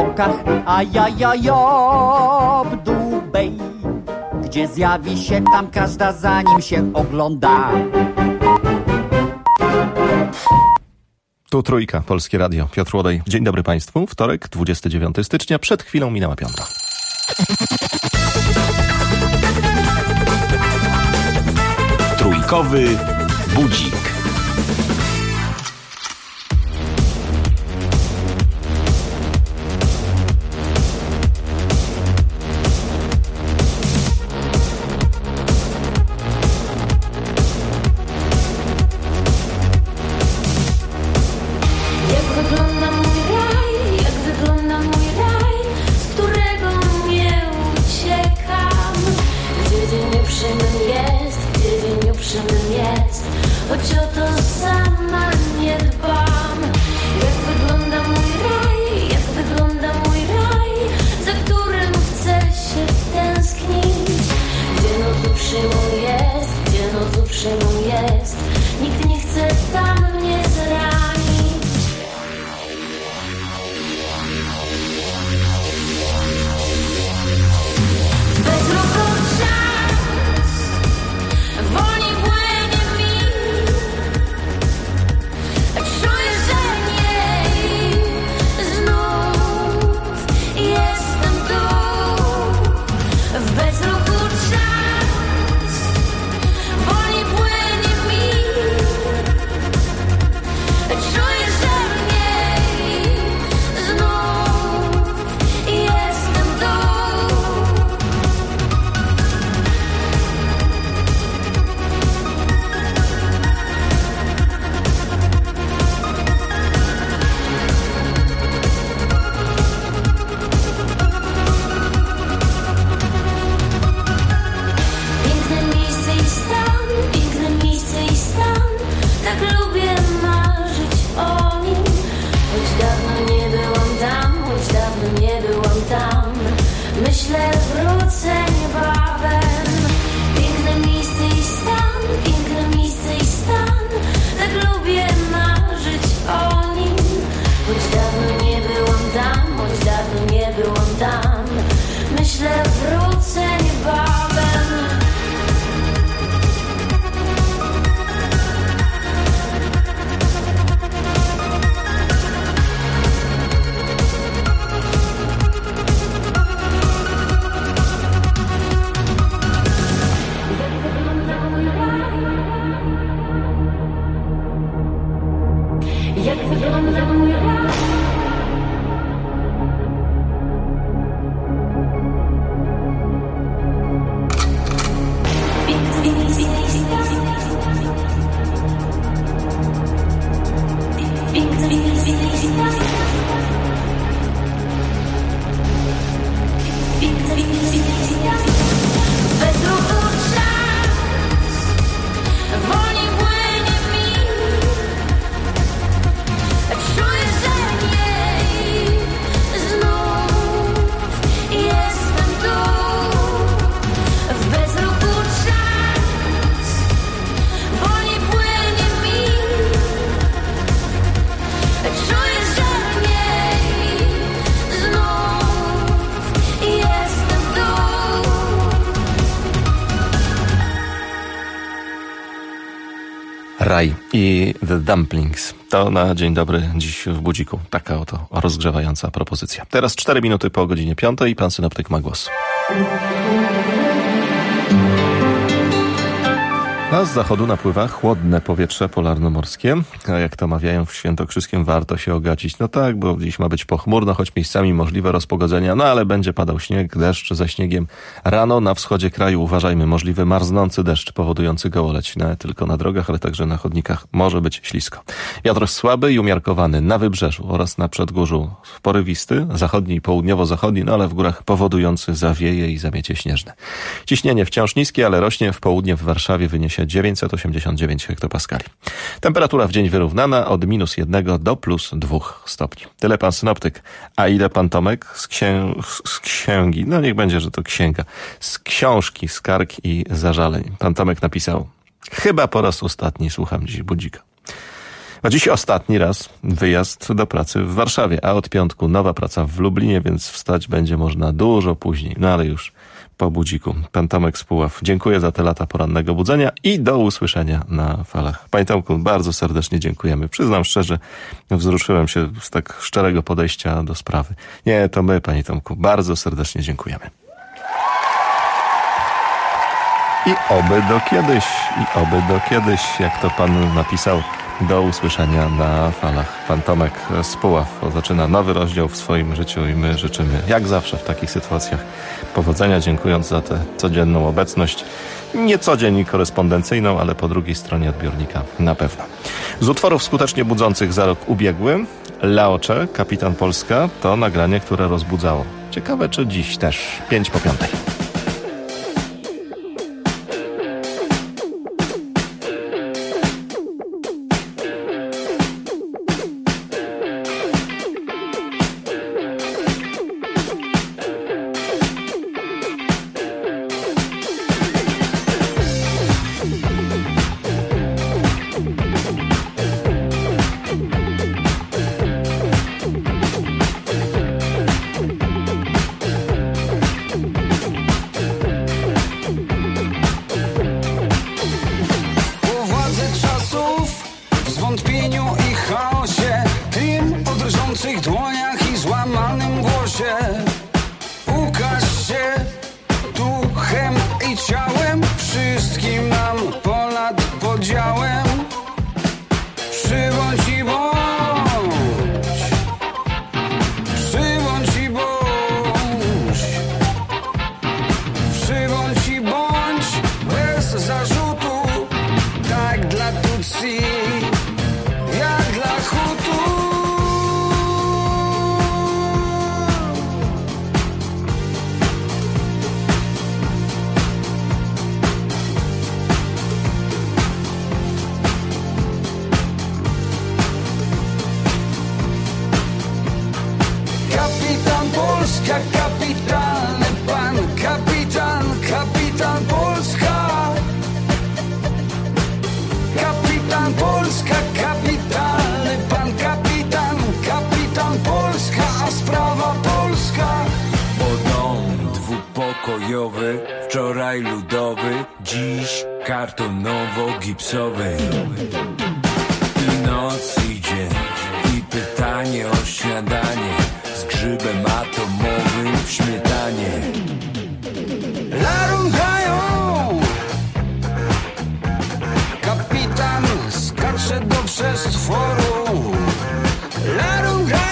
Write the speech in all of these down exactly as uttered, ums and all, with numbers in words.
TikTokach, a ja ja ja Dubej, gdzie zjawi się tam każda, zanim się ogląda. Tu Trójka, Polskie Radio, Piotr Łodej. Dzień dobry Państwu. Wtorek, dwudziestego dziewiątego stycznia, przed chwilą minęła piąta. Trójkowy budzik. Raj i The Dumplings. To na dzień dobry dziś w budziku. Taka oto rozgrzewająca propozycja. Teraz cztery minuty po godzinie piątej. Pan synoptyk ma głos. A z zachodu napływa chłodne powietrze polarnomorskie, a jak to mawiają w Świętokrzyskiem, warto się ogacić. No tak, bo dziś ma być pochmurno, choć miejscami możliwe rozpogodzenia, no ale będzie padał śnieg, deszcz ze śniegiem. Rano na wschodzie kraju uważajmy, możliwy marznący deszcz powodujący gołoleć, nie tylko na drogach, ale także na chodnikach może być ślisko. Wiatr słaby i umiarkowany na wybrzeżu oraz na przedgórzu porywisty, zachodni i południowo-zachodni, no ale w górach powodujący zawieje i zamiecie śnieżne. Ciśnienie wciąż niskie, ale rośnie, w południe w Warszawie wyniesie dziewięćset osiemdziesiąt dziewięć hektopaskali. Temperatura w dzień wyrównana od minus jednego do plus dwóch stopni. Tyle pan synoptyk. A ile pan Tomek z, księ... z księgi, no niech będzie, że to księga, z książki Skarg i Zażaleń. Pan Tomek napisał: chyba po raz ostatni słucham dziś budzika. A dziś ostatni raz wyjazd do pracy w Warszawie, a od piątku nowa praca w Lublinie, więc wstać będzie można dużo później. No ale już po budziku. Pan Tomek z Puław, dziękuję za te lata porannego budzenia i do usłyszenia na falach. Panie Tomku, bardzo serdecznie dziękujemy. Przyznam szczerze, wzruszyłem się z tak szczerego podejścia do sprawy. Nie, to my, panie Tomku, bardzo serdecznie dziękujemy. I oby do kiedyś, i oby do kiedyś, jak to pan napisał, do usłyszenia na falach. Pan Tomek z Puław zaczyna nowy rozdział w swoim życiu i my życzymy, jak zawsze w takich sytuacjach, powodzenia, dziękując za tę codzienną obecność. Nie codziennie korespondencyjną, ale po drugiej stronie odbiornika na pewno. Z utworów skutecznie budzących za rok ubiegły, Laocze, Kapitan Polska, to nagranie, które rozbudzało. Ciekawe, czy dziś też. Pięć po piątej. Wczoraj ludowy, dziś kartonowo-gipsowy. I noc idzie, i pytanie o śniadanie z grzybem atomowym w śmietanie. Larungają! Kapitan skacze do przestworu. Larungają!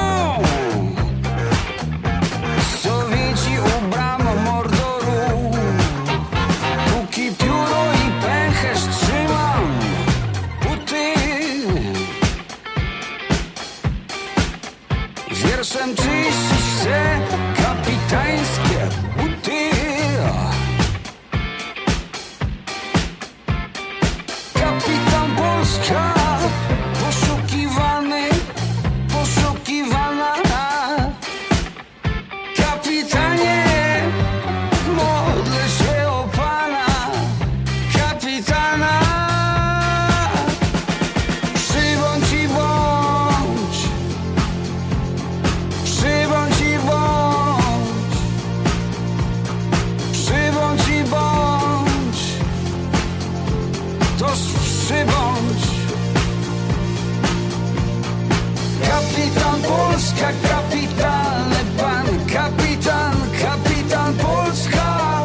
Wierszem czyścić chcę kapitańskie buty. Kapitan Polska, poszukiwany, poszukiwana. Kapitanie, modlę się o Pana, kapitana. Przybądź i bądź, przybądź i bądź, przybądź i bądź, toż przybądź. Kapitan Polska, kapitalny pan, kapitan, kapitan Polska.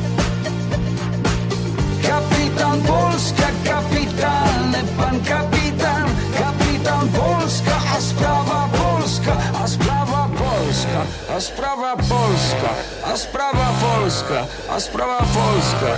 Kapitan Polska, kapitalny pan, kapitan, kapitan Polska, a sprawa Polska, a sprawa Polska, a sprawa Polska, a sprawa Polska, a sprawa Polska.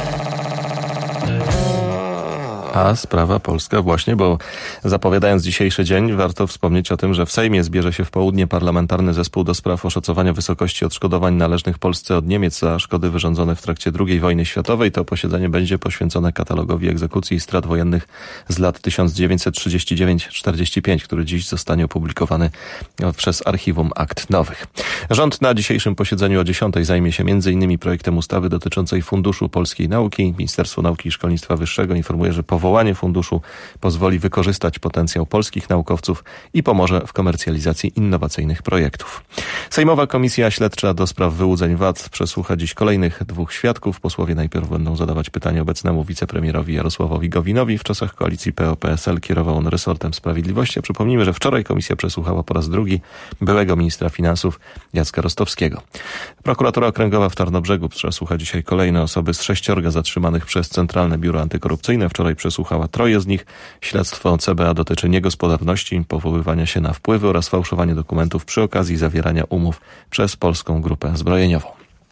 A sprawa polska właśnie, bo zapowiadając dzisiejszy dzień, warto wspomnieć o tym, że w Sejmie zbierze się w południe Parlamentarny Zespół do spraw oszacowania wysokości odszkodowań należnych Polsce od Niemiec za szkody wyrządzone w trakcie drugiej wojny światowej. To posiedzenie będzie poświęcone katalogowi egzekucji i strat wojennych z lat tysiąc dziewięćset trzydzieści dziewięć do czterdziestu pięciu, który dziś zostanie opublikowany przez Archiwum Akt Nowych. Rząd na dzisiejszym posiedzeniu o dziesiątej zajmie się między innymi projektem ustawy dotyczącej Funduszu Polskiej Nauki. Ministerstwo Nauki i Szkolnictwa Wyższego informuje, że powołanie funduszu pozwoli wykorzystać potencjał polskich naukowców i pomoże w komercjalizacji innowacyjnych projektów. Sejmowa Komisja Śledcza do spraw wyłudzeń V A T przesłucha dziś kolejnych dwóch świadków. Posłowie najpierw będą zadawać pytania obecnemu wicepremierowi Jarosławowi Gowinowi. W czasach koalicji P O P S L kierował on resortem sprawiedliwości. Przypomnijmy, że wczoraj komisja przesłuchała po raz drugi byłego ministra finansów Jacka Rostowskiego. Prokuratura Okręgowa w Tarnobrzegu przesłucha dzisiaj kolejne osoby z sześciorga zatrzymanych przez Centralne Biuro Antykorupcyjne. Wczoraj przesłuchała troje z nich. Śledztwo C B A dotyczy niegospodarności, powoływania się na wpływy oraz fałszowanie dokumentów przy okazji zawierania umów przez polską grupę zbrojeniową.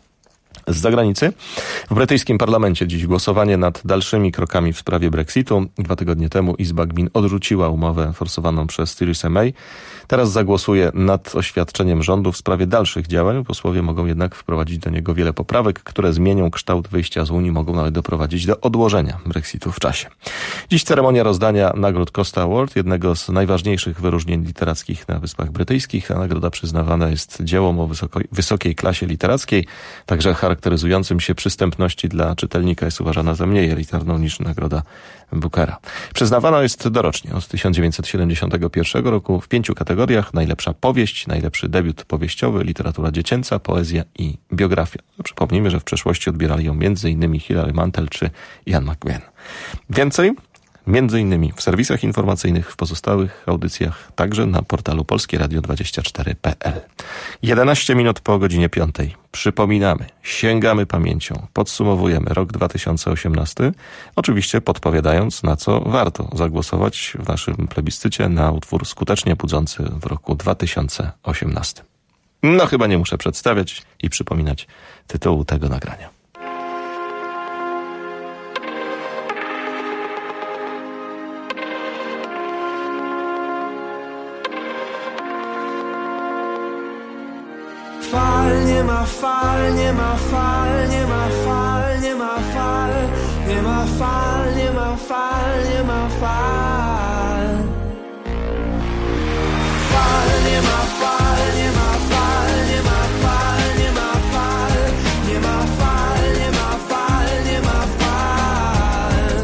Z zagranicy. W brytyjskim parlamencie dziś głosowanie nad dalszymi krokami w sprawie Brexitu. Dwa tygodnie temu Izba Gmin odrzuciła umowę forsowaną przez Theresa May. Teraz zagłosuje nad oświadczeniem rządu w sprawie dalszych działań. Posłowie mogą jednak wprowadzić do niego wiele poprawek, które zmienią kształt wyjścia z Unii, mogą nawet doprowadzić do odłożenia Brexitu w czasie. Dziś ceremonia rozdania nagród Costa Award, jednego z najważniejszych wyróżnień literackich na Wyspach Brytyjskich. Ta nagroda przyznawana jest dziełom o wysoko, wysokiej klasie literackiej, także charakteryzującym się przystępności dla czytelnika jest uważana za mniej elitarną niż nagroda Bookera. Przyznawana jest dorocznie od tysiąc dziewięćset siedemdziesiątego pierwszego roku w pięciu kategoriach: najlepsza powieść, najlepszy debiut powieściowy, literatura dziecięca, poezja i biografia. Przypomnijmy, że w przeszłości odbierali ją między innymi Hilary Mantel czy Ian McGuinn. Więcej między innymi w serwisach informacyjnych, w pozostałych audycjach, także na portalu polskie radio dwadzieścia cztery kropka p l. jedenaście minut po godzinie piątej. Przypominamy, sięgamy pamięcią, podsumowujemy rok dwa tysiące osiemnasty, oczywiście podpowiadając, na co warto zagłosować w naszym plebiscycie na utwór skutecznie budzący w roku dwa tysiące osiemnastym. No chyba nie muszę przedstawiać i przypominać tytułu tego nagrania. Fal, nie ma fal, nie ma fal, nie ma fal, nie ma fal, nie ma fal, nie ma fal, nie ma fal. Fal, nie ma fal, nie ma fal, nie ma fal, nie ma fal, nie ma fal, nie ma fal, nie ma fal.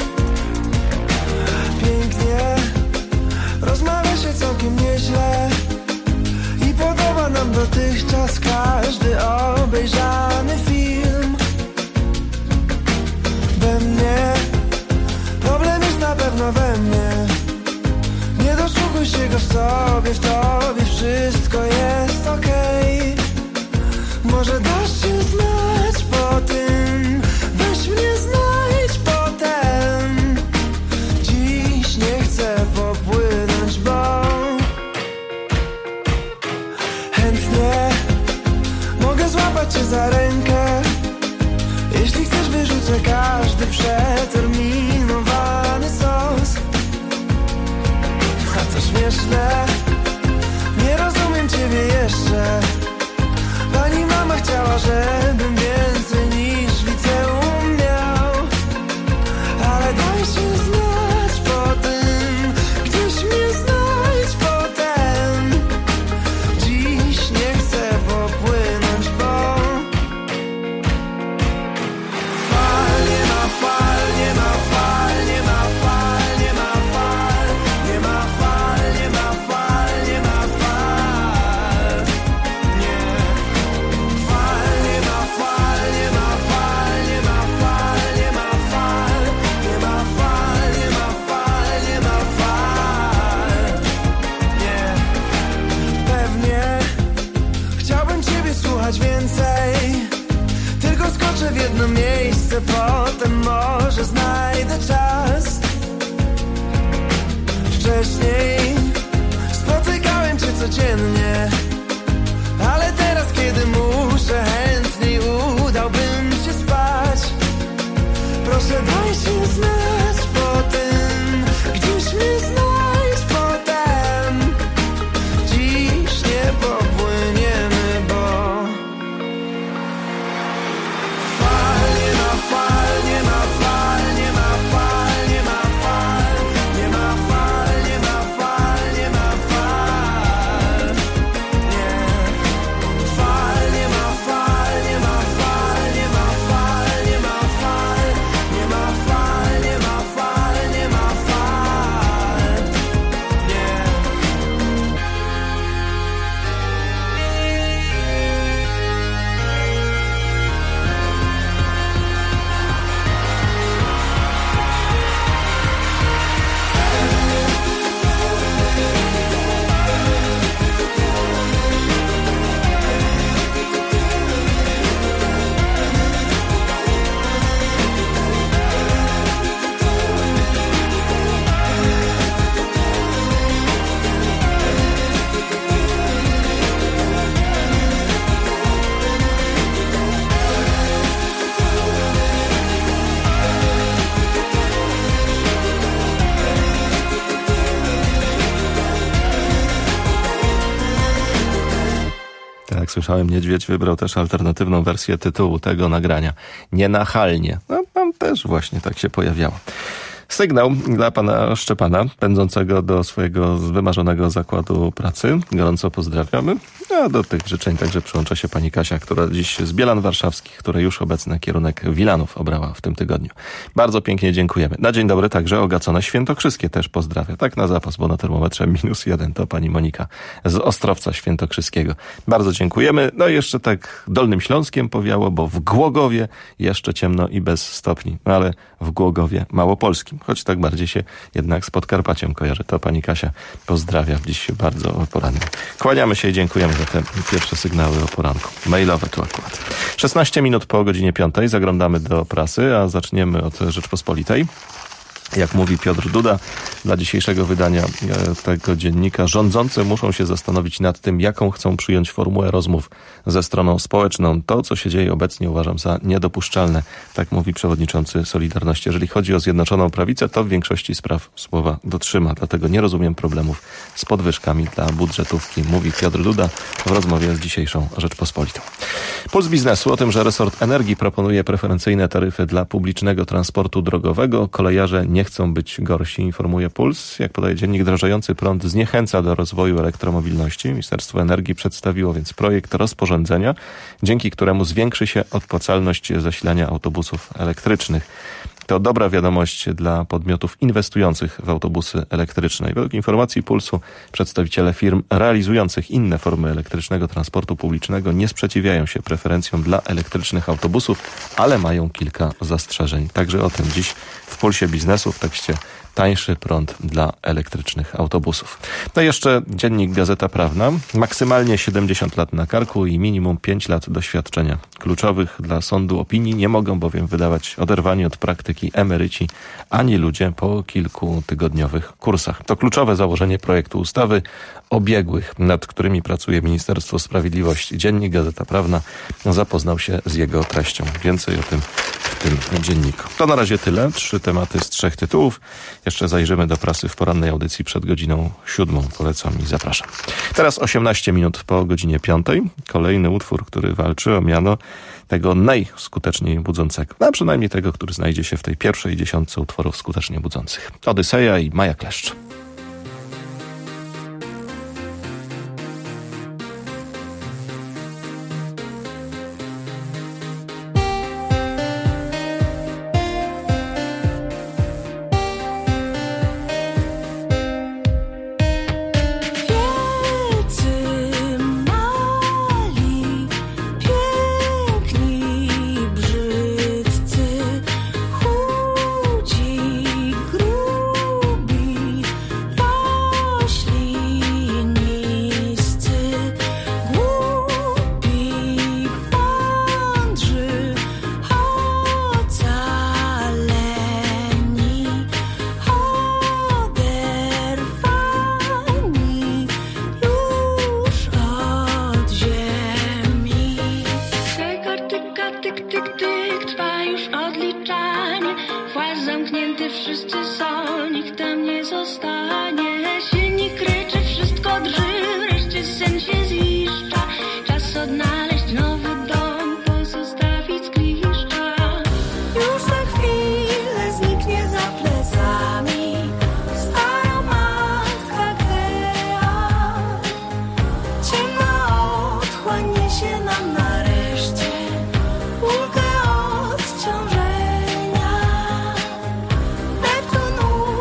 Pięknie, rozmawia się całkiem nieźle. Podoba nam dotychczas każdy obejrzany film. We mnie problem jest na pewno we mnie. Nie doszukuj się go w sobie, w tobie wszystko jest okej. Może dasz się znać po tym, weź mnie znajdź potem. Dziś nie chcę popłynąć, bo mogę złapać cię za rękę. Jeśli chcesz, wyrzucę każdy przeterminowany sos. A co śmieszne, nie rozumiem ciebie jeszcze. Pani mama chciała, żebym więcej niż liceum miał. Ale daj się znać po tym, gdzieś mnie znajdź potem. Dziś nie chcę popłynąć, bo fal, nie ma fal, nie ma fal, nie ma fal, nie ma fal, nie ma fal, nie ma fal, nie ma fal, nie. Fal, nie ma fal, nie ma fal, nie ma fal, nie ma fal, nie ma fal, nie ma fal, nie ma fal, nie. Pewnie chciałbym ciebie słuchać więcej, tylko skoczę w jedno miejsce, potem może znajdę czas. Wcześniej spotykałem cię codziennie, ale teraz, kiedy muszę, chętniej udałbym się spać. Proszę, daj się znać po tym, gdzieś mnie znajdź potem. Dziś nie popłyniemy, bo fal, nie ma fal, nie ma fal, nie ma fal, nie ma fal, nie ma fal, nie ma fal, nie ma fal, Jak słyszałem, Niedźwiedź wybrał też alternatywną wersję tytułu tego nagrania. Nienachalnie. No, tam też właśnie tak się pojawiało. Sygnał dla pana Szczepana, pędzącego do swojego wymarzonego zakładu pracy. Gorąco pozdrawiamy. A do tych życzeń także przyłącza się pani Kasia, która dziś z Bielan Warszawskich, które już obecny kierunek Wilanów obrała w tym tygodniu. Bardzo pięknie dziękujemy. Na dzień dobry także Ogacone Świętokrzyskie też pozdrawia. Tak na zapas, bo na termometrze minus jeden to pani Monika z Ostrowca Świętokrzyskiego. Bardzo dziękujemy. No i jeszcze tak Dolnym Śląskiem powiało, bo w Głogowie jeszcze ciemno i bez stopni. No ale w Głogowie Małopolskim, choć tak bardziej się jednak z Podkarpaciem kojarzy. To pani Kasia pozdrawia dziś bardzo o poranku. Kłaniamy się i dziękujemy za te pierwsze sygnały o poranku. Mailowe tu akurat. szesnaście minut po godzinie piątej zaglądamy do prasy, a zaczniemy od Rzeczpospolitej. Jak mówi Piotr Duda, dla dzisiejszego wydania tego dziennika rządzący muszą się zastanowić nad tym, jaką chcą przyjąć formułę rozmów ze stroną społeczną. To, co się dzieje obecnie, uważam za niedopuszczalne. Tak mówi przewodniczący Solidarności. Jeżeli chodzi o Zjednoczoną Prawicę, to w większości spraw słowa dotrzyma. Dlatego nie rozumiem problemów z podwyżkami dla budżetówki, mówi Piotr Duda w rozmowie z dzisiejszą Rzeczpospolitą. Puls biznesu o tym, że resort energii proponuje preferencyjne taryfy dla publicznego transportu drogowego. Kolejarze nie chcą być gorsi, informuje Puls. Jak podaje dziennik, drożejący prąd zniechęca do rozwoju elektromobilności. Ministerstwo Energii przedstawiło więc projekt rozporządzenia, dzięki któremu zwiększy się odpłacalność zasilania autobusów elektrycznych. To dobra wiadomość dla podmiotów inwestujących w autobusy elektryczne. Według informacji Pulsu przedstawiciele firm realizujących inne formy elektrycznego transportu publicznego nie sprzeciwiają się preferencjom dla elektrycznych autobusów, ale mają kilka zastrzeżeń. Także o tym dziś w Pulsie Biznesu w tekście tańszy prąd dla elektrycznych autobusów. No i jeszcze dziennik Gazeta Prawna. Maksymalnie siedemdziesiąt lat na karku i minimum pięć lat doświadczenia. Kluczowych dla sądu opinii nie mogą bowiem wydawać oderwani od praktyki emeryci ani ludzie po kilkutygodniowych kursach. To kluczowe założenie projektu ustawy o biegłych, nad którymi pracuje Ministerstwo Sprawiedliwości. Dziennik Gazeta Prawna zapoznał się z jego treścią. Więcej o tym w tym dzienniku. To na razie tyle. Trzy tematy z trzech tytułów. Jeszcze zajrzymy do prasy w porannej audycji przed godziną siódmą. Polecam i zapraszam. Teraz osiemnaście minut po godzinie piątej. Kolejny utwór, który walczy o miano tego najskuteczniej budzącego. A przynajmniej tego, który znajdzie się w tej pierwszej dziesiątce utworów skutecznie budzących. Odyseja i Maja Kleszcz. Neptun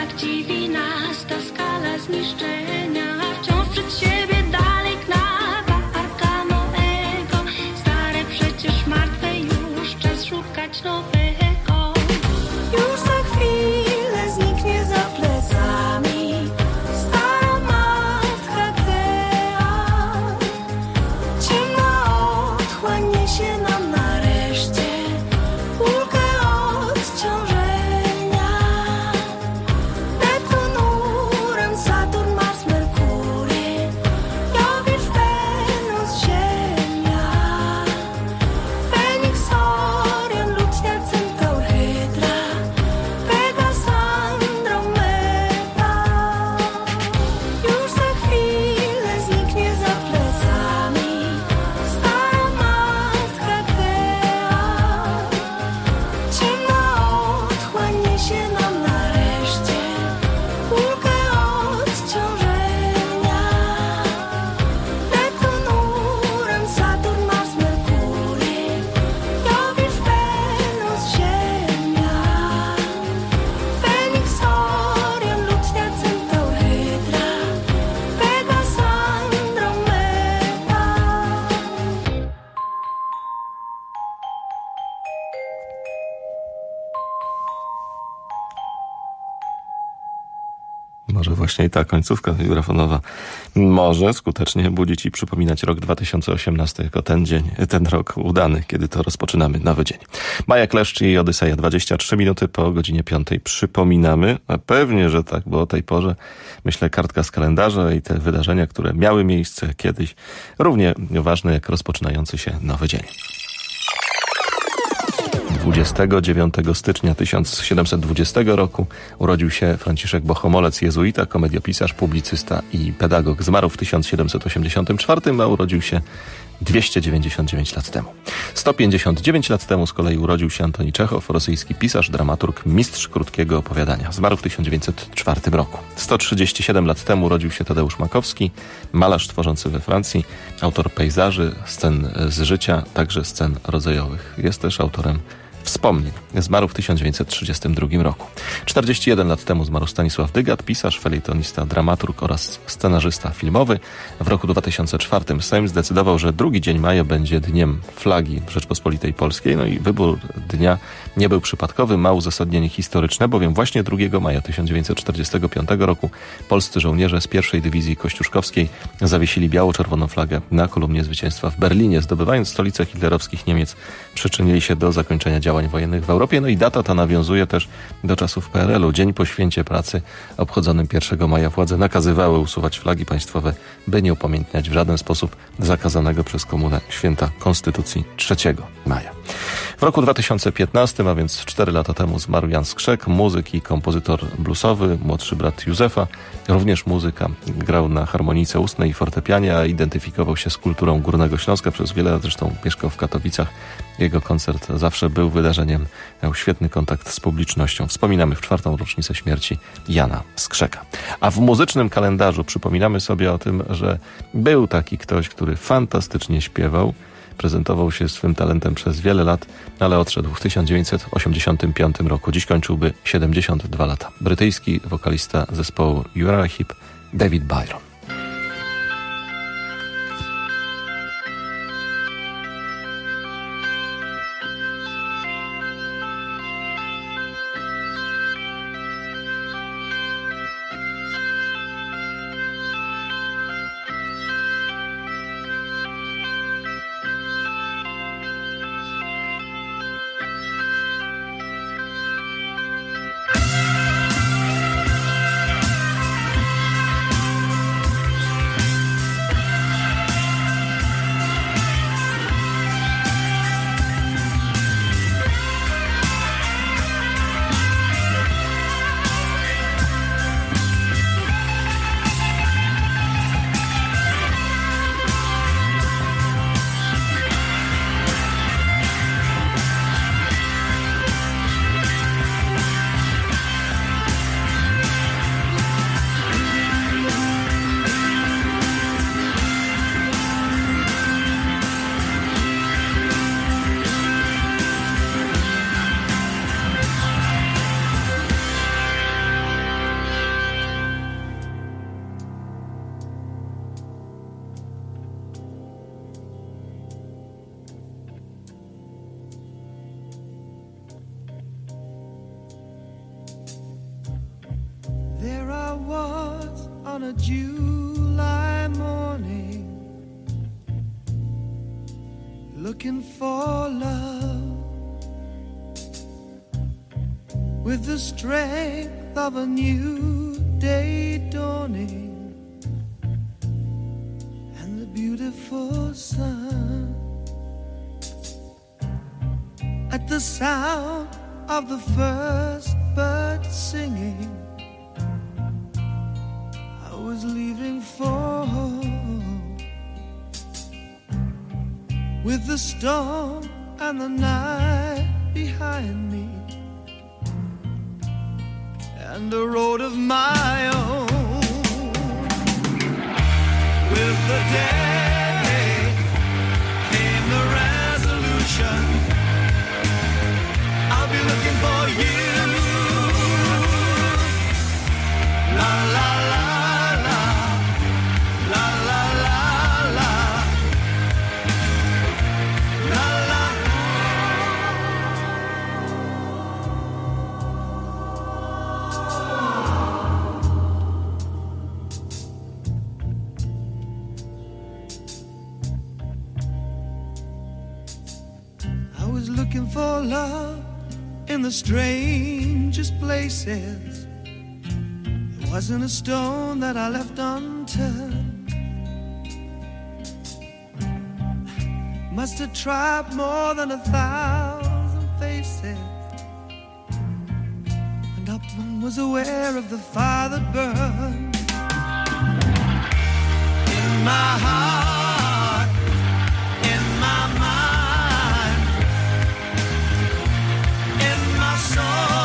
tak dziwi nas ta skala zniszczenia. Wciąż przed siebie dalej knapa Noego. Stare przecież martwe, już czas szukać nowego. Już za chwilę zniknie za plecami stara matka Gdea. Ciemna otchłań niesie nam nareszcie ulgę odciążenia. Neptun, Uran, Saturn, Mars, Merkury, Jowisz, Wenus, Ziemia, Feniks, Orion, Lutnia, Centaur, Hydra, Pegas, Andromeda. Już za chwilę zniknie za plecami stara matka Gdea. Ciemna otchłań niesie nam nareszcie ulgę odciążenia. Neptun, Uran, Saturn, Mars, Merkury, Jowisz, Wenus, Ziemia, Feniks, Orion, Lutnia, Centaur, Hydra, Pegas, Andromeda. Może właśnie i ta końcówka vibrafonowa może skutecznie budzić i przypominać rok dwa tysiące osiemnasty jako ten dzień, ten rok udany, kiedy to rozpoczynamy nowy dzień. Maja Kleszcz i Odyseja, dwadzieścia trzy minuty po godzinie piątej. Przypominamy, a pewnie, że tak, bo o tej porze, myślę, kartka z kalendarza i te wydarzenia, które miały miejsce kiedyś, równie ważne jak rozpoczynający się nowy dzień. dwudziestego dziewiątego stycznia tysiąc siedemset dwudziestego roku urodził się Franciszek Bohomolec, jezuita, komediopisarz, publicysta i pedagog. Zmarł w tysiąc siedemset osiemdziesiątym czwartym, a urodził się dwieście dziewięćdziesiąt dziewięć lat temu. sto pięćdziesiąt dziewięć lat temu z kolei urodził się Antoni Czechow, rosyjski pisarz, dramaturg, mistrz krótkiego opowiadania. Zmarł w tysiąc dziewięćset czwartym roku. sto trzydzieści siedem lat temu urodził się Tadeusz Makowski, malarz tworzący we Francji, autor pejzaży, scen z życia, także scen rodzajowych. Jest też autorem wspomnień. Zmarł w tysiąc dziewięćset trzydziestym drugim roku. czterdzieści jeden lat temu zmarł Stanisław Dygat, pisarz, felietonista, dramaturg oraz scenarzysta filmowy. W roku dwa tysiące czwartym Sejm zdecydował, że drugi dzień maja będzie dniem flagi Rzeczpospolitej Polskiej. No i wybór dnia nie był przypadkowy, ma uzasadnienie historyczne, bowiem właśnie drugiego maja tysiąc dziewięćset czterdziestego piątego roku polscy żołnierze z pierwszej dywizji kościuszkowskiej zawiesili biało-czerwoną flagę na kolumnie zwycięstwa w Berlinie. Zdobywając stolicę hitlerowskich Niemiec, przyczynili się do zakończenia działań wojennych w Europie. No i data ta nawiązuje też do czasów P R L u. Dzień po święcie pracy obchodzonym pierwszego maja władze nakazywały usuwać flagi państwowe, by nie upamiętniać w żaden sposób zakazanego przez komunę święta Konstytucji trzeciego maja. W roku dwa tysiące piętnastym, a więc cztery lata temu, zmarł Jan Skrzek, muzyk i kompozytor bluesowy, młodszy brat Józefa, również muzyka. Grał na harmonijce ustnej i fortepianie, a identyfikował się z kulturą Górnego Śląska. Przez wiele lat zresztą mieszkał w Katowicach. Jego koncert zawsze był wydarzeniem, miał świetny kontakt z publicznością. Wspominamy w czwartą rocznicę śmierci Jana Skrzeka. A w muzycznym kalendarzu przypominamy sobie o tym, że był taki ktoś, który fantastycznie śpiewał, prezentował się swym talentem przez wiele lat, ale odszedł w tysiąc dziewięćset osiemdziesiątym piątym roku. Dziś kończyłby siedemdziesiąt dwa lata. Brytyjski wokalista zespołu Uriah Heep, David Byron. July morning, looking for love with the strength of a new day dawning and the beautiful sun. At the sound of the first bird singing, I was leaving for home with the storm and the night behind me and a road of my own. With the day came the resolution, I'll be looking for you. La la la la, la la la la, la la. I was looking for love in the strangest places. There wasn't a stone that I left unturned. Must have tried more than a thousand faces, and not one was aware of the fire that burned in my heart, in my mind, in my soul.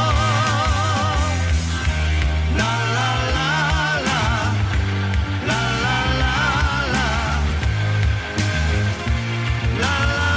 La la la la, la la la la, la la la.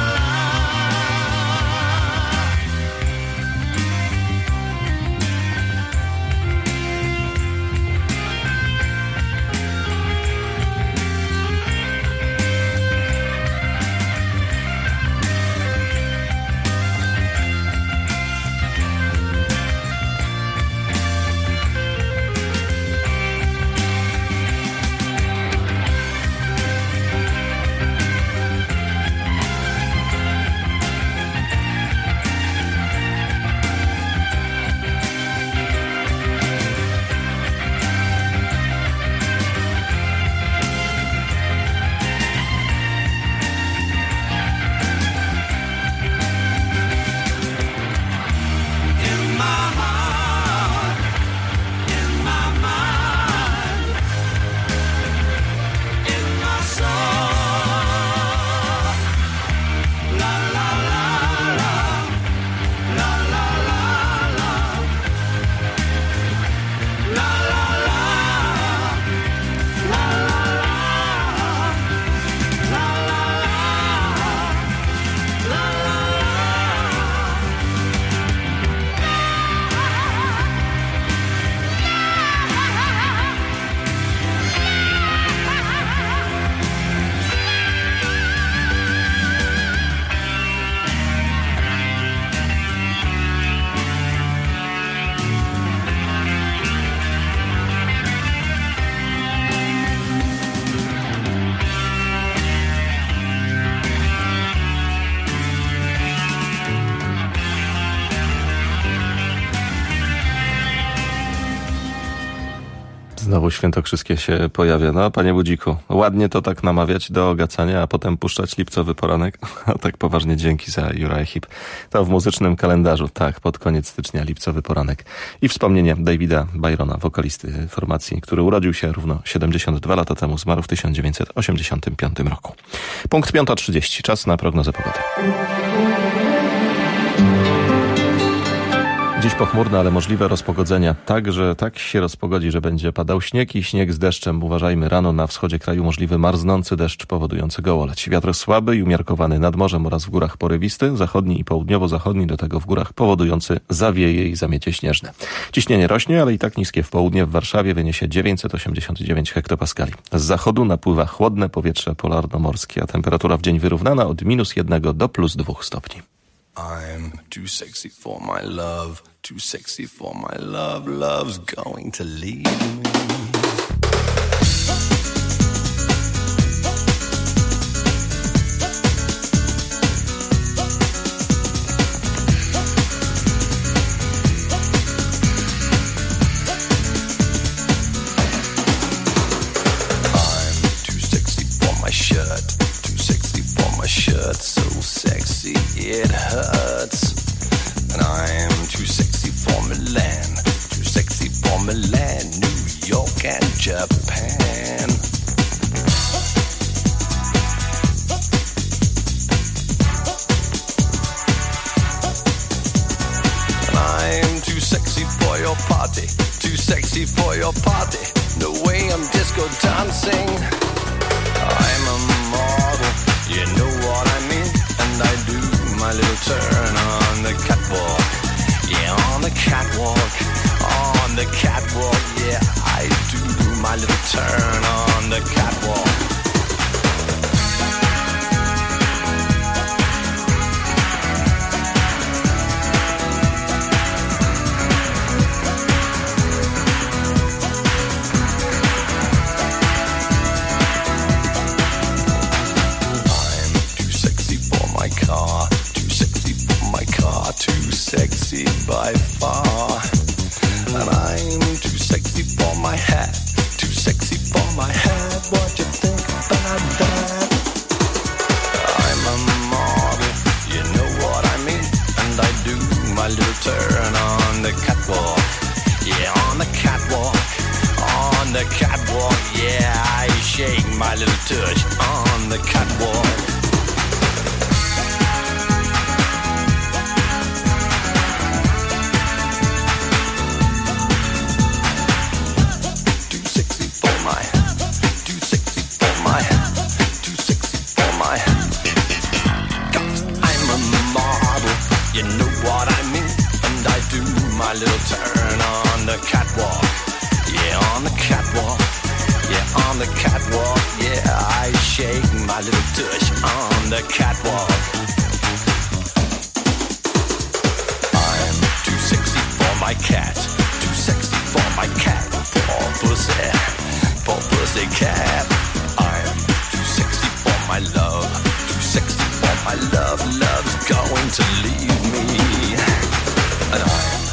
Znowu świętokrzyskie się pojawia. No, panie Budziku, ładnie to tak namawiać do ogacania, a potem puszczać lipcowy poranek. A tak poważnie dzięki za Uriah Heep. To w muzycznym kalendarzu, tak, pod koniec stycznia lipcowy poranek. I wspomnienie Davida Byrona, wokalisty formacji, który urodził się równo siedemdziesiąt dwa lata temu, zmarł w tysiąc dziewięćset osiemdziesiątym piątym roku. Punkt piąta trzydzieści, czas na prognozę pogody. Dziś pochmurne, ale możliwe rozpogodzenia. Tak, że tak się rozpogodzi, że będzie padał śnieg i śnieg z deszczem. Uważajmy, rano na wschodzie kraju możliwy marznący deszcz powodujący gołoleć. Wiatr słaby i umiarkowany nad morzem oraz w górach porywisty, zachodni i południowo-zachodni, do tego w górach powodujący zawieje i zamiecie śnieżne. Ciśnienie rośnie, ale i tak niskie w południe. W Warszawie wyniesie dziewięćset osiemdziesiąt dziewięć hektopaskali. Z zachodu napływa chłodne powietrze polarnomorskie, a temperatura w dzień wyrównana od minus jednego do plus dwóch stopni. I'm too sexy for my love, too sexy for my love, love's going to leave me. sexy, it hurts. And I'm too sexy for Milan, too sexy for Milan, New York and Japan. And I'm too sexy for your party, too sexy for your party. No way I'm disco dancing. I'm a model, you know what I mean. And I do my little turn on the catwalk. Yeah, on the catwalk, on the catwalk. Yeah, I do my little turn on the catwalk. Car, too sexy for my car, too sexy by far. And I'm too sexy for my hat, too sexy for my hat. What you think about that? I'm a model, you know what I mean. And I do my little turn on the catwalk. Yeah, on the catwalk, on the catwalk. Yeah, I shake my little tush on the catwalk. My little turn on the catwalk. Yeah, on the catwalk. Yeah, on the catwalk. Yeah, I shake my little tush on the catwalk. I'm too sexy for my cat, too sexy for my cat. Poor pussy, poor pussy cat. I'm too sexy for my love, too sexy for my love. Love's going to leave me. And I'm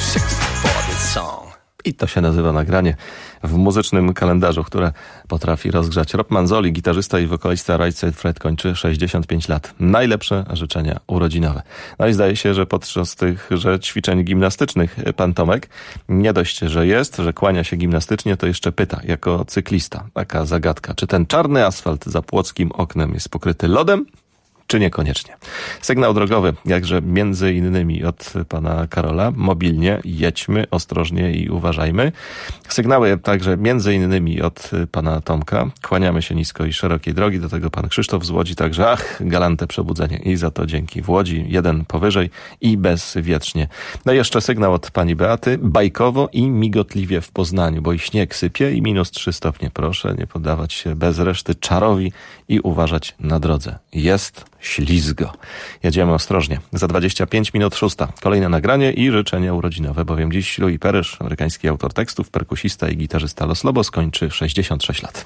I to się nazywa nagranie w muzycznym kalendarzu, które potrafi rozgrzać. Rob Manzoli, gitarzysta i wokalista Right Said Fred, kończy sześćdziesiąt pięć lat. Najlepsze życzenia urodzinowe. No i zdaje się, że podczas tychże ćwiczeń gimnastycznych pan Tomek nie dość, że jest, że kłania się gimnastycznie, to jeszcze pyta, jako cyklista. Taka zagadka. Czy ten czarny asfalt za płockim oknem jest pokryty lodem? Czy niekoniecznie? Sygnał drogowy, jakże między innymi od pana Karola. Mobilnie jedźmy, ostrożnie i uważajmy. Sygnały także między innymi od pana Tomka. Kłaniamy się nisko i szerokiej drogi. Do tego pan Krzysztof z Łodzi. Także ach, galante przebudzenie. I za to dzięki. W Łodzi jeden powyżej i bezwietrznie. No i jeszcze sygnał od pani Beaty. Bajkowo i migotliwie w Poznaniu, bo i śnieg sypie i minus trzy stopnie. Proszę nie poddawać się bez reszty czarowi i uważać na drodze. Jest ślizgo. Jedziemy ostrożnie. Za dwadzieścia pięć minut szósta. Kolejne nagranie i życzenia urodzinowe, bowiem dziś Louis Parrish, amerykański autor tekstów, perkusista i gitarzysta Los Lobos, kończy sześćdziesiąt sześć lat.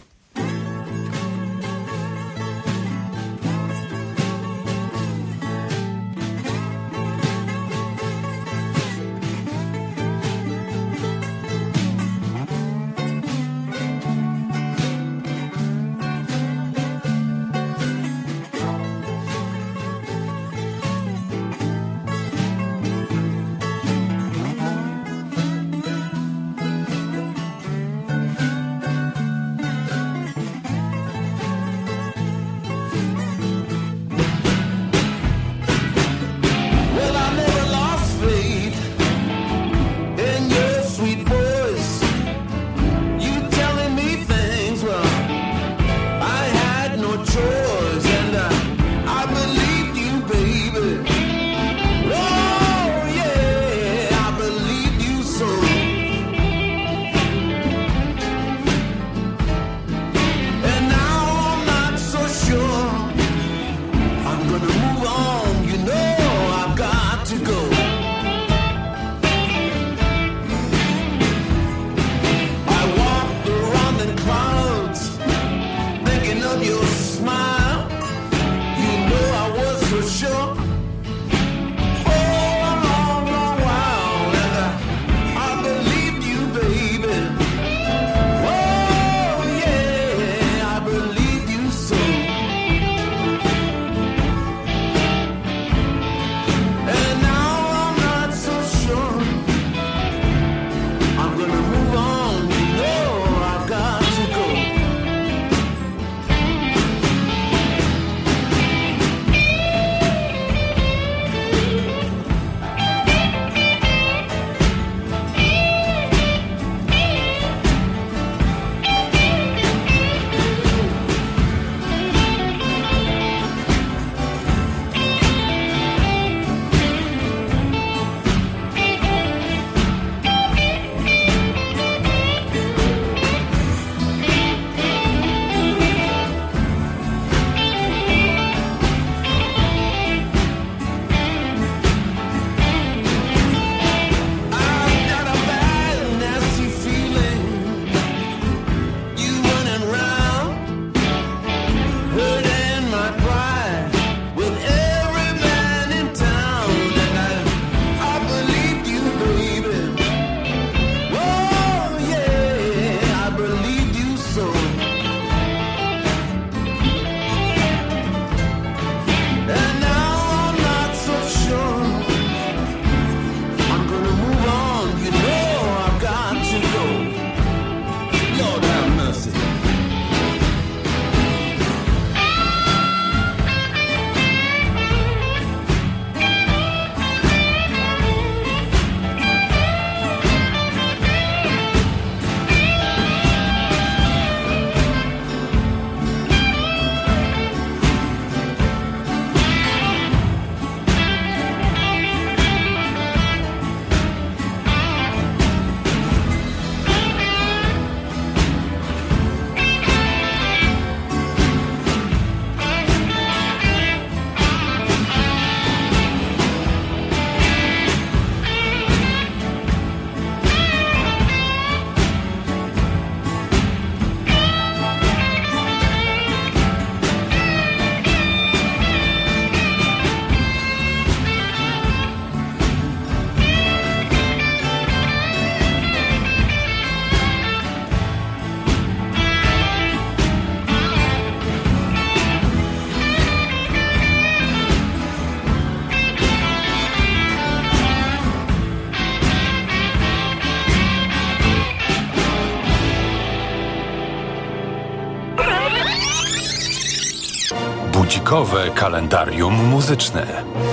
Wyjątkowe kalendarium muzyczne.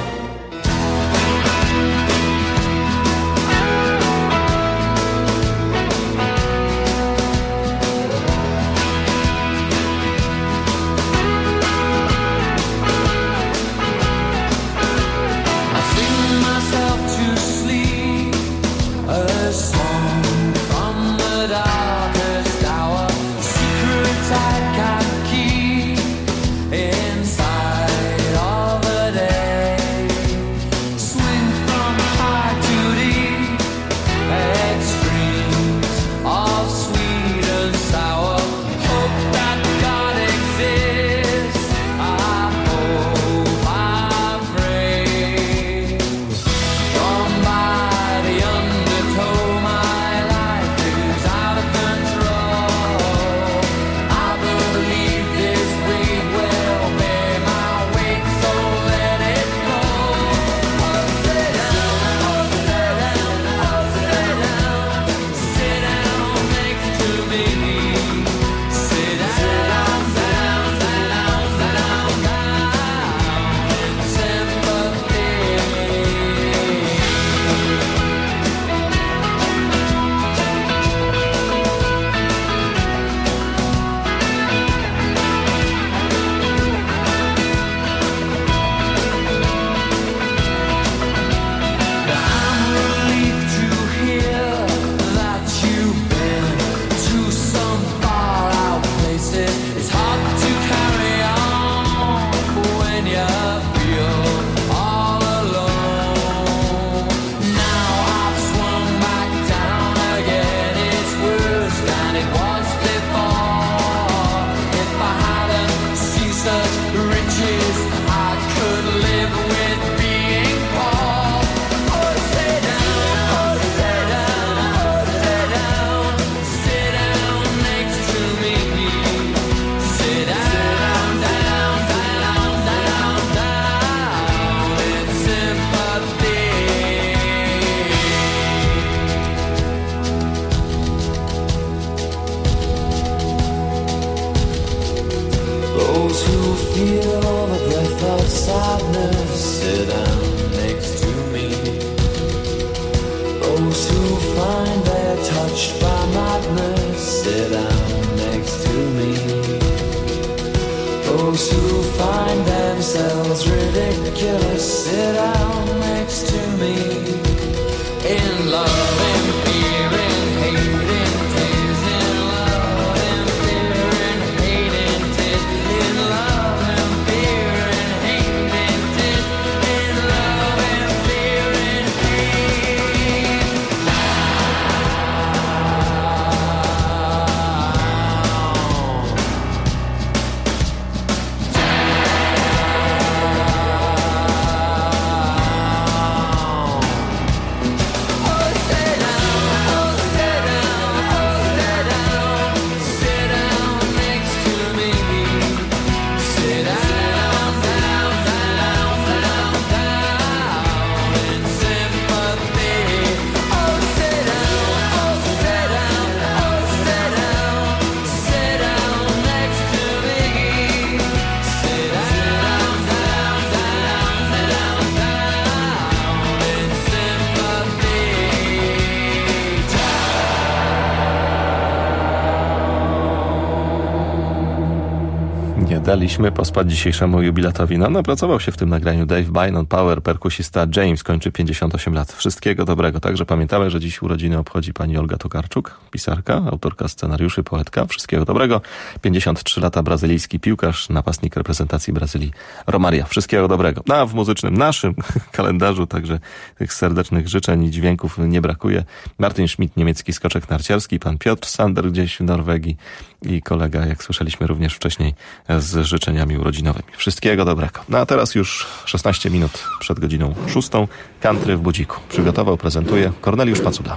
Daliśmy pospać dzisiejszemu jubilatowi. No, napracował się w tym nagraniu Dave Bynum Power, perkusista James, kończy pięćdziesiąt osiem lat. Wszystkiego dobrego. Także pamiętamy, że dziś urodziny obchodzi pani Olga Tokarczuk, pisarka, autorka scenariuszy, poetka. Wszystkiego dobrego. pięćdziesiąt trzy lata, brazylijski piłkarz, napastnik reprezentacji Brazylii, Romaria. Wszystkiego dobrego. No, a w muzycznym naszym kalendarzu także tych serdecznych życzeń i dźwięków nie brakuje. Martin Schmidt, niemiecki skoczek narciarski, pan Piotr Sander gdzieś w Norwegii i kolega, jak słyszeliśmy również wcześniej, z życzeniami urodzinowymi. Wszystkiego dobrego. No a teraz już szesnaście minut przed godziną szóstą. Country w budziku. Przygotował, prezentuje Korneliusz Pacuda.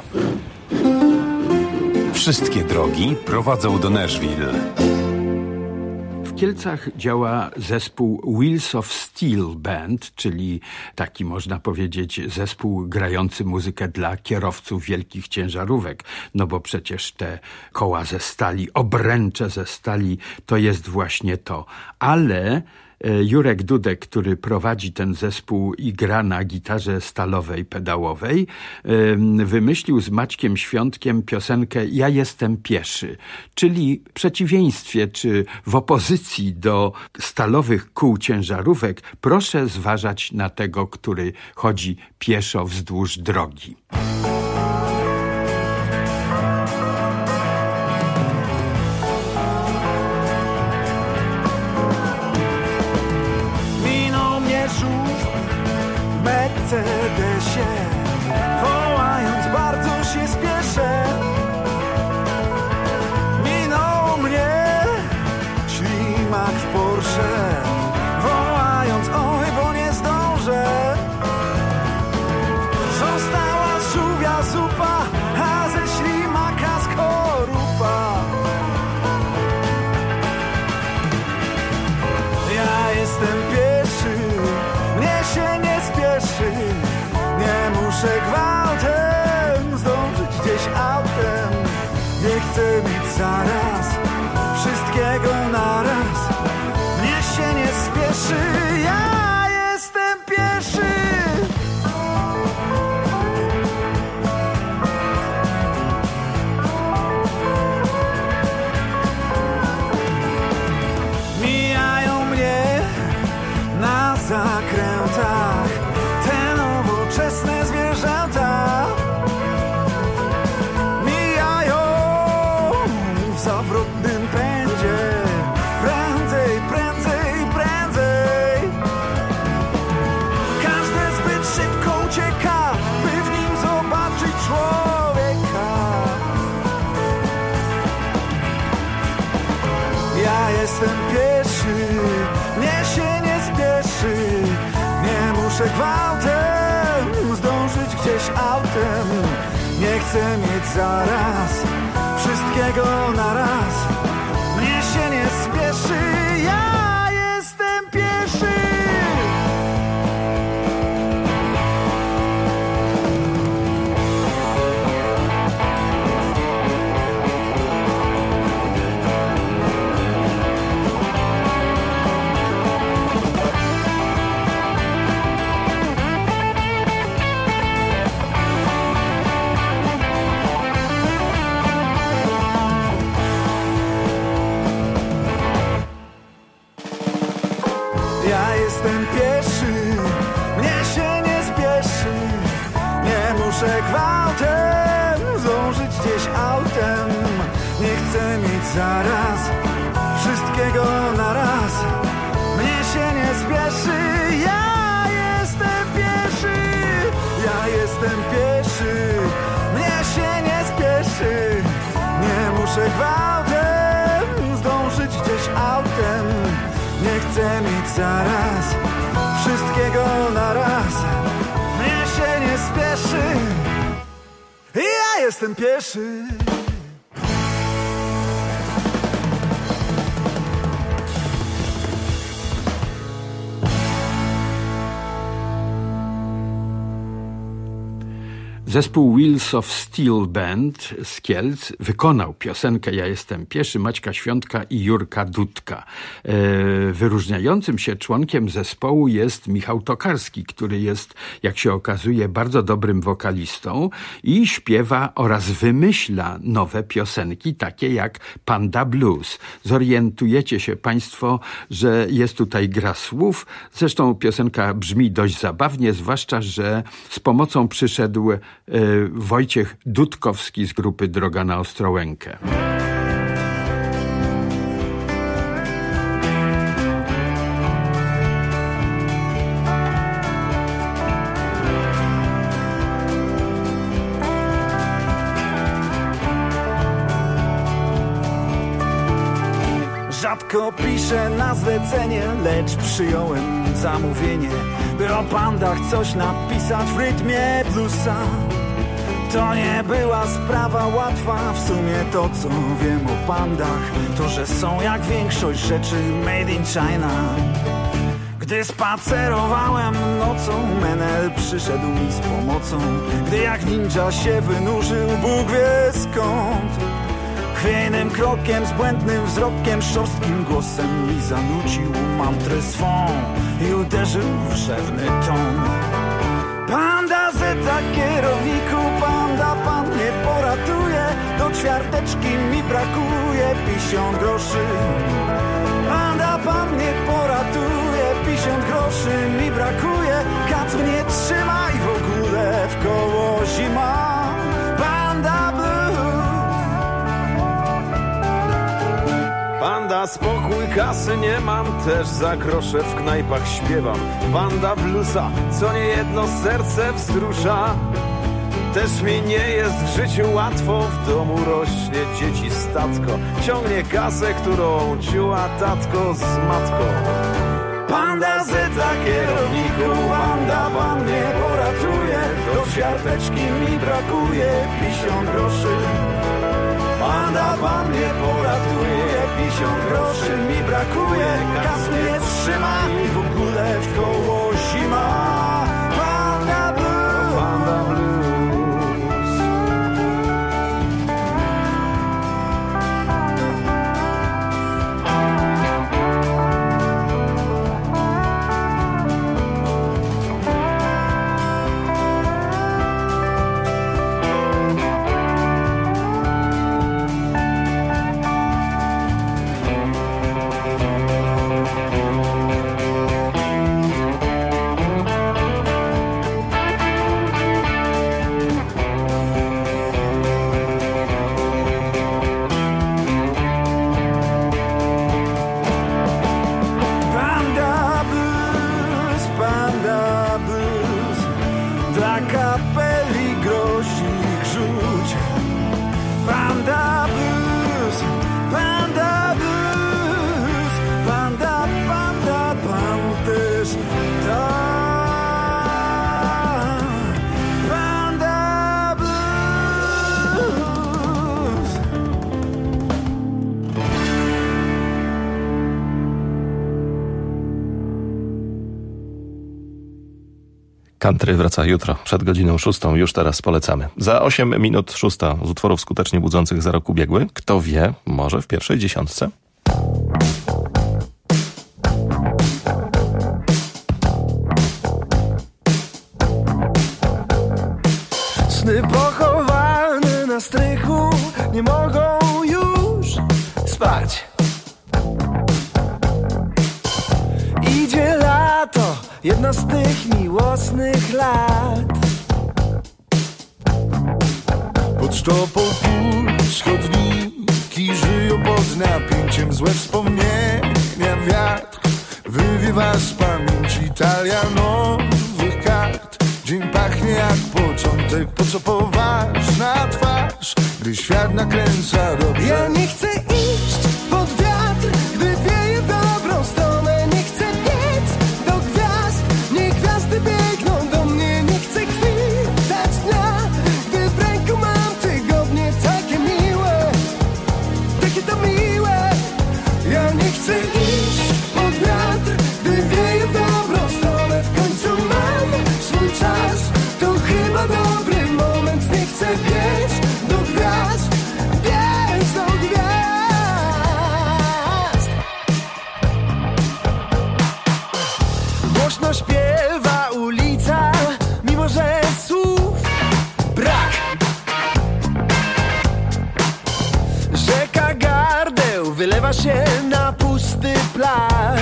Wszystkie drogi prowadzą do Nashville. W Kielcach działa zespół Wheels of Steel Band, czyli taki, można powiedzieć, zespół grający muzykę dla kierowców wielkich ciężarówek. No bo przecież te koła ze stali, obręcze ze stali, to jest właśnie to. Ale Jurek Dudek, który prowadzi ten zespół i gra na gitarze stalowej, pedałowej, wymyślił z Maćkiem Świątkiem piosenkę Ja jestem pieszy, czyli w przeciwieństwie czy w opozycji do stalowych kół ciężarówek proszę zważać na tego, który chodzi pieszo wzdłuż drogi. Mercedesie, wołając bardzo się spieszę. Minął mnie ślimak w Porsche, wołając oj, bo nie zdążę. Została żółwia zupa, a ze ślimaka skorupa. Ja jestem pieszy, mnie się nie spieszy, nie muszę gwałtem zdążyć gdzieś autem. Nie chcę mieć zaraz wszystkiego naraz. Mnie się nie spieszy, ja jestem pieszy. Mijają mnie na zakrętach te nowoczesne zwierzęta. Mijają w zawrotnym pędzie, prędzej, prędzej, prędzej. Każde zbyt szybko ucieka, by w nim zobaczyć człowieka. Ja jestem pieszy, mnie się nie spieszy, nie muszę gwałtem zdążyć gdzieś autem. Nie chcę mieć zaraz wszystkiego naraz. Mnie się nie spieszy, ja jestem pieszy. Ja jestem pieszy, mnie się nie spieszy, nie muszę gwałtem zdążyć gdzieś autem. Nie chcę mieć zaraz wszystkiego naraz. Mnie się nie spieszy, ja jestem pieszy. Ja jestem pieszy, mnie się nie spieszy, nie muszę gwałtem zdążyć gdzieś autem. Nie chcę mieć zaraz wszystkiego naraz. Mnie się nie spieszy, ja jestem pieszy. Zespół Wheels of Steel Band z Kielc wykonał piosenkę Ja jestem pieszy Maćka Świątka i Jurka Dudka. E, wyróżniającym się członkiem zespołu jest Michał Tokarski, który jest, jak się okazuje, bardzo dobrym wokalistą i śpiewa oraz wymyśla nowe piosenki, takie jak Panda Blues. Zorientujecie się państwo, że jest tutaj gra słów. Zresztą piosenka brzmi dość zabawnie, zwłaszcza, że z pomocą przyszedł Wojciech Dudkowski z grupy Droga na Ostrołękę. Rzadko piszę na zlecenie, lecz przyjąłem zamówienie, by o pandach coś napisać w rytmie bluesa. To nie była sprawa łatwa, w sumie to co wiem o pandach, to że są jak większość rzeczy made in China. Gdy spacerowałem nocą, Menel przyszedł mi z pomocą, gdy jak ninja się wynurzył, Bóg wie skąd. Chwiejnym krokiem, z błędnym wzrokiem, szorstkim głosem mi zanucił mantrę swą i uderzył w rzewny ton. Panda zeta, kierowniku, panda, pan mnie poratuje, do ćwiarteczki mi brakuje pięćdziesiąt groszy. Panda, pan mnie poratuje, pięćdziesiąt groszy mi brakuje, kac mnie trzyma i w ogóle w koło zima. Panda blues. Panda, spokój, kasy nie mam, też za grosze w knajpach śpiewam. Panda bluesa, co niejedno serce wzrusza. Też mi nie jest w życiu łatwo, w domu rośnie dzieci statko. Ciągnie kasę, którą ciuła tatko z matką. Panda zeta, kierowniku, panda, pan mnie poratuje, do ćwiarteczki mi brakuje pięćdziesiąt groszy. Panda, pan mnie poratuje, pięćdziesiąt groszy mi brakuje, kas mnie trzyma i w ogóle w koło zima. Panda blues, panda blues. Country wraca jutro, przed godziną szóstą, już teraz polecamy. Za osiem minut szósta z utworów skutecznie budzących za rok ubiegły. Kto wie, może w pierwszej dziesiątce? Sny pochowane na strychu nie mogą już spać. Idzie lato, jedno z tych miłosnych lat. Pod sztopą pusz chodniki żyją pod napięciem, złe wspomnienia wiatr wywiewa z pamięci talia nowych kart. Dzień pachnie jak początek, po co poważna twarz, gdy świat nakręca dobrze. Ja nie chcę iść pod wiatr, gdy wieje w dobrą stronę. Nie chcę biec do gwiazd, niech gwiazdy biegną do mnie. Nie chcę chwitać dnia, gdy w ręku mam tygodnie. Takie miłe, takie to miłe. Ja nie chcę iść pod wiatr, gdy wieje w dobrą stronę. W końcu mam swój czas, to chyba dobry moment. Nie chcę biec do gwiazd, biec do gwiazd. Głośno śpiewa ulica, mimo że słów brak. Rzeka gardeł wylewa się na pusty plac.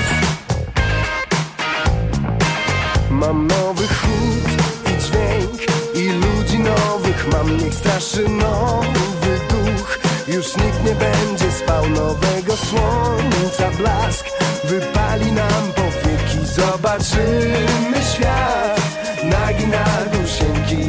Mam nowy chód i dźwięk i ludzi nowych mam. Niech straszy nowy duch, już nikt nie będzie spał. Nowego słońca blask wypali nam powieki. Zobaczymy świat nagi na dusieńki.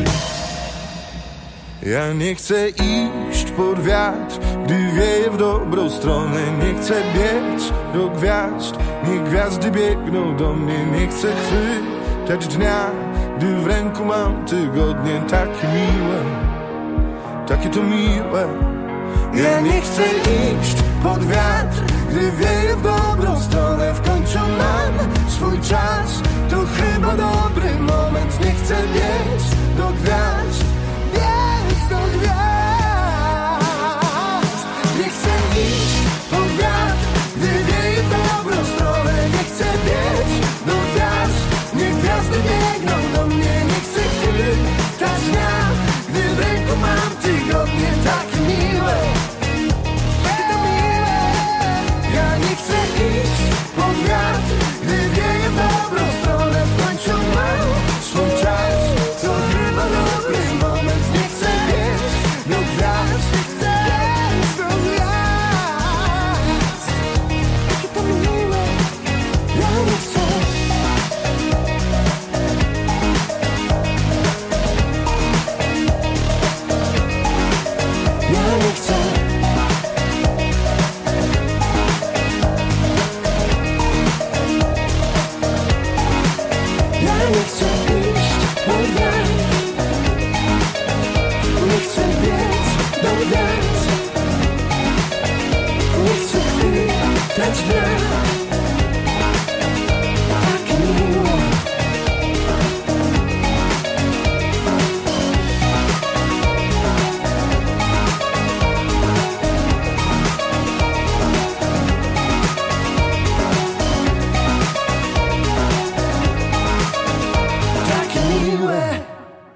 Ja nie chcę iść pod wiatr, gdy wieje w dobrą stronę. Nie chcę biec do gwiazd, niech gwiazdy biegną do mnie. Nie chcę chwytać dnia, gdy w ręku mam tygodnie. Takie miłe, takie to miłe. Ja nie chcę iść pod wiatr, gdy wieje w dobrą stronę. W końcu mam swój czas, to chyba dobry moment. Nie chcę biec do gwiazd, biec do gwiazd, biec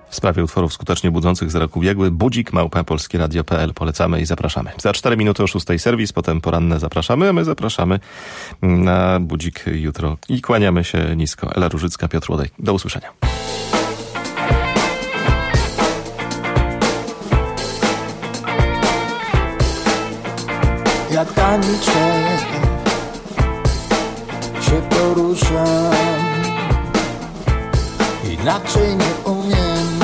w sprawie utworów skutecznie budzących z rok ubiegły. Budzik małpa polskieradio kropka p l. Polecamy i zapraszamy. Za cztery minuty o szóstej serwis, potem poranne zapraszamy, a my zapraszamy na budzik jutro i kłaniamy się nisko. Ela Różycka, Piotr Łodej. Do usłyszenia. Ja tańczę, się poruszam, inaczej nie umiem,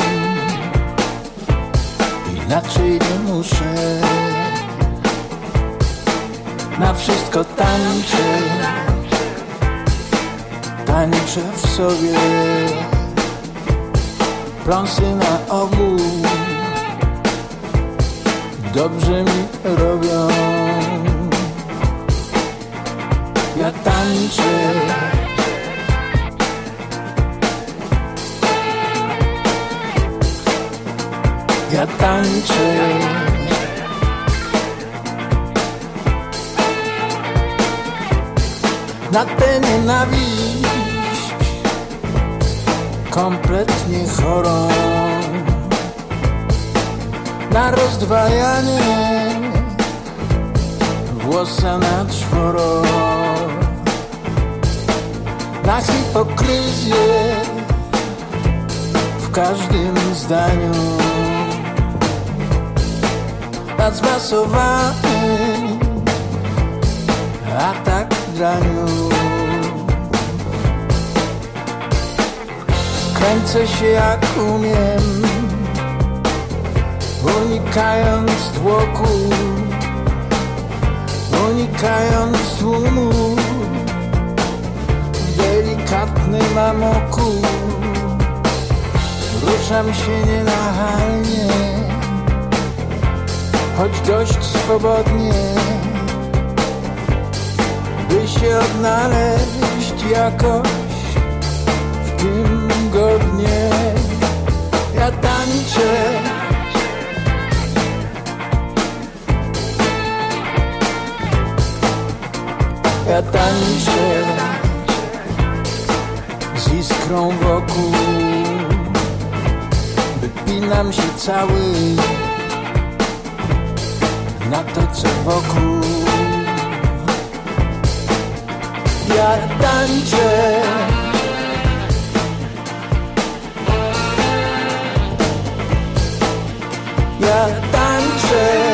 inaczej nie muszę. Na wszystko tańczę, tańczę w sobie, pląsy na ogół dobrze mi robią. Ja tańczę, ja tańczę, na tę nienawiść kompletnie chorą, na rozdwajanie włosa na czworo, na hipokryzję w każdym zdaniu, na zmasowany atak graniu. Kręcę się jak umiem, unikając tłoku, unikając tłumu, w delikatnym amoku. Ruszam się nienachalnie, choć dość swobodnie, by się odnaleźć jakoś w tym godnie. Ja tańczę, ja tańczę z iskrą wokół, wypinam się cały na to, co wokół. Ja tańczę, ja tańczę,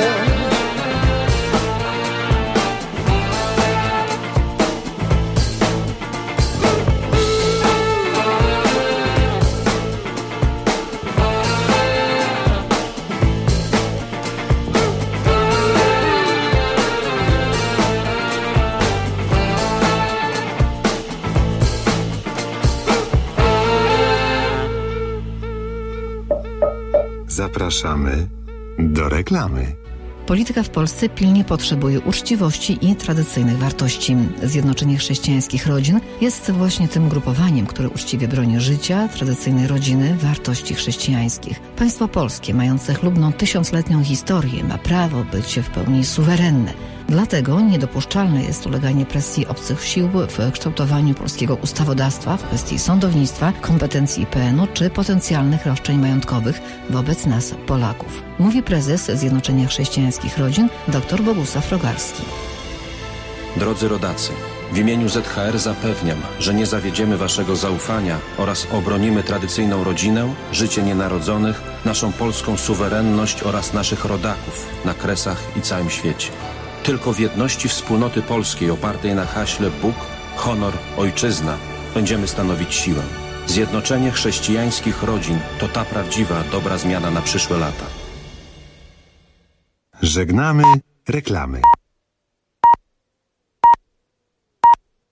Zapraszamy do reklamy. Polityka w Polsce pilnie potrzebuje uczciwości i tradycyjnych wartości. Zjednoczenie Chrześcijańskich Rodzin jest właśnie tym grupowaniem, które uczciwie broni życia, tradycyjnej rodziny, wartości chrześcijańskich. Państwo polskie, mające chlubną tysiącletnią historię, ma prawo być w pełni suwerenne. Dlatego niedopuszczalne jest uleganie presji obcych sił w kształtowaniu polskiego ustawodawstwa w kwestii sądownictwa, kompetencji I P N u czy potencjalnych roszczeń majątkowych wobec nas, Polaków. Mówi prezes Zjednoczenia Chrześcijańskich Rodzin dr Bogusław Rogalski. Drodzy rodacy, w imieniu Z H R zapewniam, że nie zawiedziemy waszego zaufania oraz obronimy tradycyjną rodzinę, życie nienarodzonych, naszą polską suwerenność oraz naszych rodaków na Kresach i całym świecie. Tylko w jedności wspólnoty polskiej opartej na haśle Bóg, honor, ojczyzna będziemy stanowić siłę. Zjednoczenie chrześcijańskich rodzin to ta prawdziwa, dobra zmiana na przyszłe lata. Żegnamy reklamy.